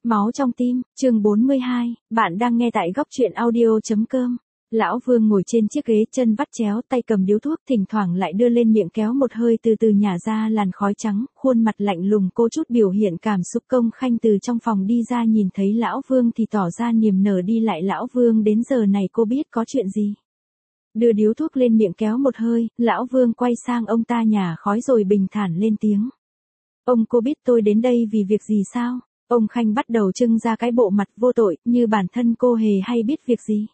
Máu trong tim, chương 42, bạn đang nghe tại góc truyện audio.com. Lão Vương ngồi trên chiếc ghế, chân vắt chéo, tay cầm điếu thuốc, thỉnh thoảng lại đưa lên miệng kéo một hơi, từ từ nhả ra làn khói trắng, khuôn mặt lạnh lùng. Cô chút biểu hiện cảm xúc. Công Khanh từ trong phòng đi ra, nhìn thấy Lão Vương thì tỏ ra niềm nở. Đi lại Lão Vương, đến giờ này cô biết có chuyện gì. Đưa điếu thuốc lên miệng kéo một hơi, Lão Vương quay sang ông ta nhả khói rồi bình thản lên tiếng. Ông, cô biết tôi đến đây vì việc gì sao? Ông Khanh bắt đầu trưng ra cái bộ mặt vô tội, như bản thân cô hề hay biết việc gì.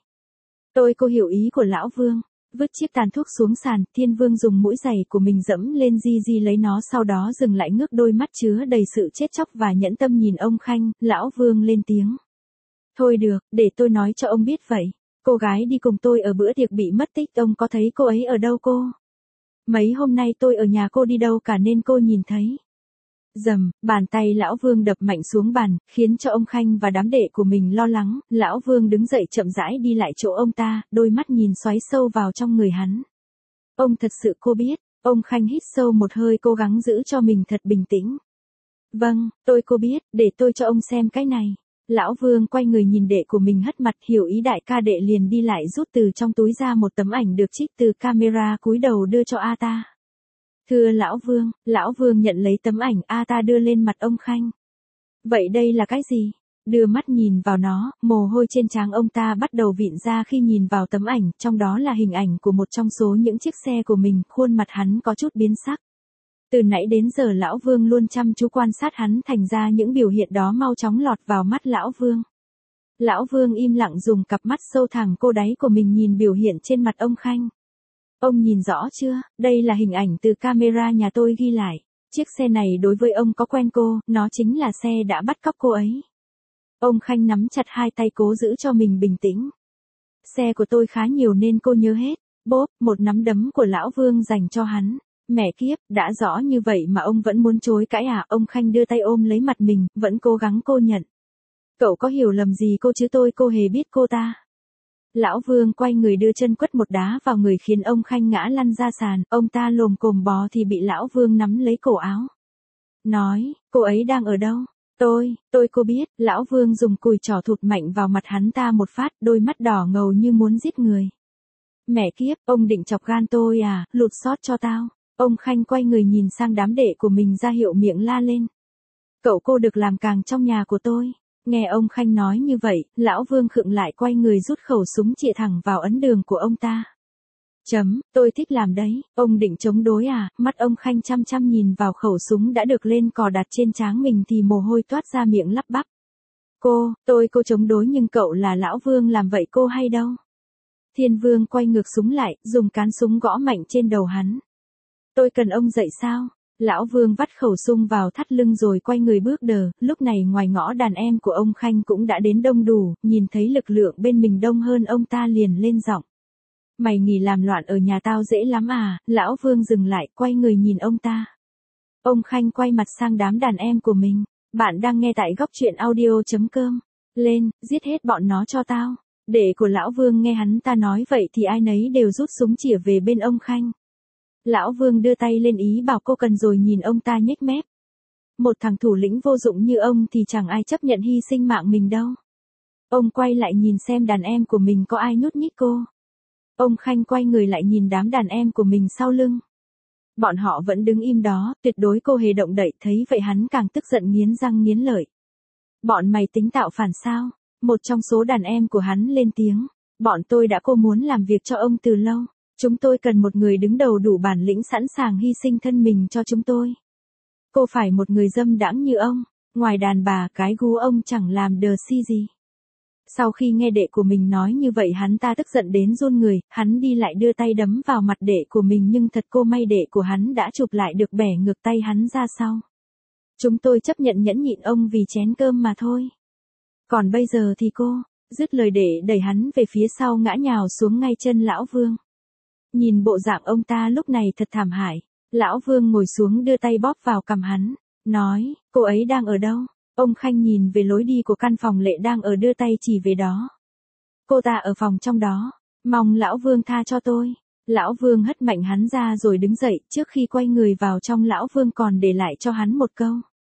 Cô hiểu ý của Lão Vương. Vứt chiếc tàn thuốc xuống sàn, Thiên Vương dùng mũi giày của mình dẫm lên di lấy nó, sau đó dừng lại, ngước đôi mắt chứa đầy sự chết chóc và nhẫn tâm nhìn ông Khanh. Lão Vương lên tiếng. Thôi được, để tôi nói cho ông biết vậy. Cô gái đi cùng tôi ở bữa tiệc bị mất tích, ông có thấy cô ấy ở đâu cô? Mấy hôm nay tôi ở nhà cô đi đâu cả nên cô nhìn thấy. Dầm, bàn tay Lão Vương đập mạnh xuống bàn, khiến cho ông Khanh và đám đệ của mình lo lắng. Lão Vương đứng dậy chậm rãi đi lại chỗ ông ta, đôi mắt nhìn xoáy sâu vào trong người hắn. Ông thật sự cô biết. Ông Khanh hít sâu một hơi, cố gắng giữ cho mình thật bình tĩnh. Vâng, cô biết, để tôi cho ông xem cái này. Lão Vương quay người nhìn đệ của mình, hất mặt, hiểu ý đại ca. Đệ liền đi lại rút từ trong túi ra một tấm ảnh được trích từ camera, cúi đầu đưa cho a ta. Thưa Lão Vương nhận lấy tấm ảnh, a ta đưa lên mặt ông Khanh. Vậy đây là cái gì? Đưa mắt nhìn vào nó, mồ hôi trên trán ông ta bắt đầu vịn ra khi nhìn vào tấm ảnh, trong đó là hình ảnh của một trong số những chiếc xe của mình. Khuôn mặt hắn có chút biến sắc. Từ nãy đến giờ Lão Vương luôn chăm chú quan sát hắn, thành ra những biểu hiện đó mau chóng lọt vào mắt Lão Vương. Lão Vương im lặng dùng cặp mắt sâu thẳm cô đáy của mình nhìn biểu hiện trên mặt ông Khanh. Ông nhìn rõ chưa, đây là hình ảnh từ camera nhà tôi ghi lại. Chiếc xe này đối với ông có quen cô, nó chính là xe đã bắt cóc cô ấy. Ông Khanh nắm chặt hai tay cố giữ cho mình bình tĩnh. Xe của tôi khá nhiều nên cô nhớ hết. Bốp, một nắm đấm của Lão Vương dành cho hắn. Mẹ kiếp, đã rõ như vậy mà ông vẫn muốn chối cãi à? Ông Khanh đưa tay ôm lấy mặt mình, vẫn cố gắng cô nhận. Cậu có hiểu lầm gì cô chứ? Cô hề biết cô ta. Lão Vương quay người đưa chân quất một đá vào người, khiến ông Khanh ngã lăn ra sàn. Ông ta lồm cồm bò thì bị Lão Vương nắm lấy cổ áo. Nói, cô ấy đang ở đâu? Cô biết. Lão Vương dùng cùi trỏ thụt mạnh vào mặt hắn ta một phát, đôi mắt đỏ ngầu như muốn giết người. Mẹ kiếp, ông định chọc gan tôi à? Lụt xót cho tao. Ông Khanh quay người nhìn sang đám đệ của mình, ra hiệu miệng la lên. Cô được làm càng trong nhà của tôi. Nghe ông Khanh nói như vậy, Lão Vương khựng lại, quay người rút khẩu súng chĩa thẳng vào ấn đường của ông ta. Tôi thích làm đấy. Ông định chống đối à? Mắt ông Khanh chăm chăm nhìn vào khẩu súng đã được lên cò đặt trên trán mình thì mồ hôi toát ra, miệng lắp bắp. Cô chống đối, nhưng cậu là Lão Vương làm vậy cô hay đâu. Thiên Vương quay ngược súng lại, dùng cán súng gõ mạnh trên đầu hắn. Tôi cần ông dậy sao? Lão Vương vắt khẩu súng vào thắt lưng rồi quay người bước đờ. Lúc này ngoài ngõ, đàn em của ông Khanh cũng đã đến đông đủ, nhìn thấy lực lượng bên mình đông hơn ông ta liền lên giọng. Mày nghỉ làm loạn ở nhà tao dễ lắm à? Lão Vương dừng lại, quay người nhìn ông ta. Ông Khanh quay mặt sang đám đàn em của mình. Bạn đang nghe tại góc truyện audio.com. Lên, giết hết bọn nó cho tao. Đệ của Lão Vương nghe hắn ta nói vậy thì ai nấy đều rút súng chĩa về bên ông Khanh. Lão Vương đưa tay lên ý bảo cô cần, rồi nhìn ông ta nhếch mép. Một thằng thủ lĩnh vô dụng như ông thì chẳng ai chấp nhận hy sinh mạng mình đâu. Ông quay lại nhìn xem đàn em của mình có ai nhúc nhích cô. Ông Khanh quay người lại nhìn đám đàn em của mình sau lưng. Bọn họ vẫn đứng im đó, tuyệt đối cô hề động đậy. Thấy vậy hắn càng tức giận, nghiến răng nghiến lợi. Bọn mày tính tạo phản sao? Một trong số đàn em của hắn lên tiếng. Bọn tôi đã muốn làm việc cho ông từ lâu. Chúng tôi cần một người đứng đầu đủ bản lĩnh, sẵn sàng hy sinh thân mình cho chúng tôi. Cô phải một người dâm đãng như ông. Ngoài đàn bà, cái gu ông chẳng làm đờ si gì. Sau khi nghe đệ của mình nói như vậy, hắn ta tức giận đến run người. Hắn đi lại đưa tay đấm vào mặt đệ của mình, nhưng thật cô may đệ của hắn đã chụp lại được, bẻ ngược tay hắn ra sau. Chúng tôi chấp nhận nhẫn nhịn ông vì chén cơm mà thôi. Còn bây giờ thì cô. Dứt lời, đệ đẩy hắn về phía sau, ngã nhào xuống ngay chân Lão Vương. Nhìn bộ dạng ông ta lúc này thật thảm hại. Lão Vương ngồi xuống, đưa tay bóp vào cằm hắn. Nói, cô ấy đang ở đâu? Ông Khanh nhìn về lối đi của căn phòng Lệ đang ở, đưa tay chỉ về đó. Cô ta ở phòng trong đó. Mong Lão Vương tha cho tôi. Lão Vương hất mạnh hắn ra rồi đứng dậy. Trước khi quay người vào trong, Lão Vương còn để lại cho hắn một câu.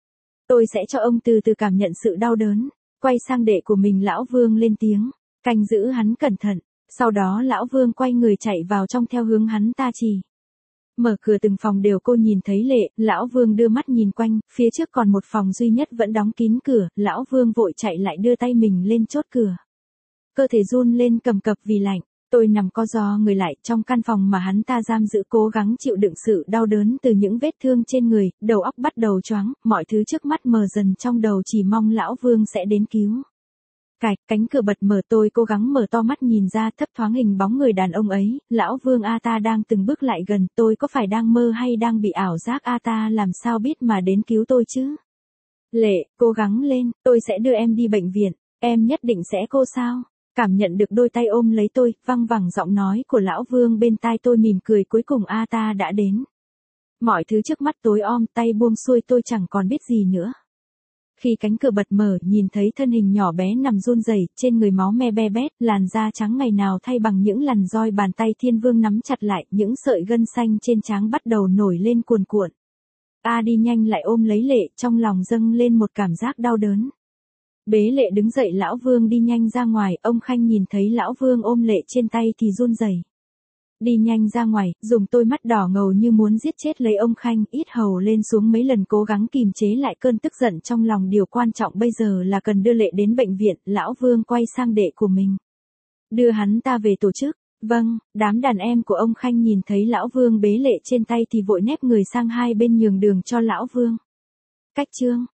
Tôi sẽ cho ông từ từ cảm nhận sự đau đớn. Quay sang đệ của mình lão Vương lên tiếng, canh giữ hắn cẩn thận. Sau đó lão Vương quay người chạy vào trong theo hướng hắn ta chỉ. Mở cửa từng phòng đều cô nhìn thấy Lệ, lão Vương đưa mắt nhìn quanh, phía trước còn một phòng duy nhất vẫn đóng kín cửa, lão Vương vội chạy lại đưa tay mình lên chốt cửa. Cơ thể run lên cầm cập vì lạnh, tôi nằm co ro người lại trong căn phòng mà hắn ta giam giữ cố gắng chịu đựng sự đau đớn từ những vết thương trên người, đầu óc bắt đầu choáng, mọi thứ trước mắt mờ dần trong đầu chỉ mong lão Vương sẽ đến cứu. Cánh cửa bật mở tôi cố gắng mở to mắt nhìn ra thấp thoáng hình bóng người đàn ông ấy, lão Vương a ta đang từng bước lại gần, tôi có phải đang mơ hay đang bị ảo giác a ta làm sao biết mà đến cứu tôi chứ? Lệ, cố gắng lên, tôi sẽ đưa em đi bệnh viện, em nhất định sẽ cô sao? Cảm nhận được đôi tay ôm lấy tôi, văng vẳng giọng nói của lão Vương bên tai tôi mỉm cười cuối cùng a ta đã đến. Mọi thứ trước mắt tối om tay buông xuôi tôi chẳng còn biết gì nữa. Khi cánh cửa bật mở, nhìn thấy thân hình nhỏ bé nằm run rẩy, trên người máu me be bét, làn da trắng ngày nào thay bằng những lằn roi bàn tay Thiên Vương nắm chặt lại, những sợi gân xanh trên trán bắt đầu nổi lên cuồn cuộn. A đi nhanh lại ôm lấy Lệ, trong lòng dâng lên một cảm giác đau đớn. Bế Lệ đứng dậy lão Vương đi nhanh ra ngoài, ông Khanh nhìn thấy lão Vương ôm Lệ trên tay thì run rẩy. Đi nhanh ra ngoài, dùng đôi mắt đỏ ngầu như muốn giết chết lấy ông Khanh, ít hầu lên xuống mấy lần cố gắng kìm chế lại cơn tức giận trong lòng, điều quan trọng bây giờ là cần đưa Lệ đến bệnh viện, lão Vương quay sang đệ của mình. Đưa hắn ta về tổ chức. Vâng, đám đàn em của ông Khanh nhìn thấy lão Vương bế Lệ trên tay thì vội nép người sang hai bên nhường đường cho lão Vương. Cách chương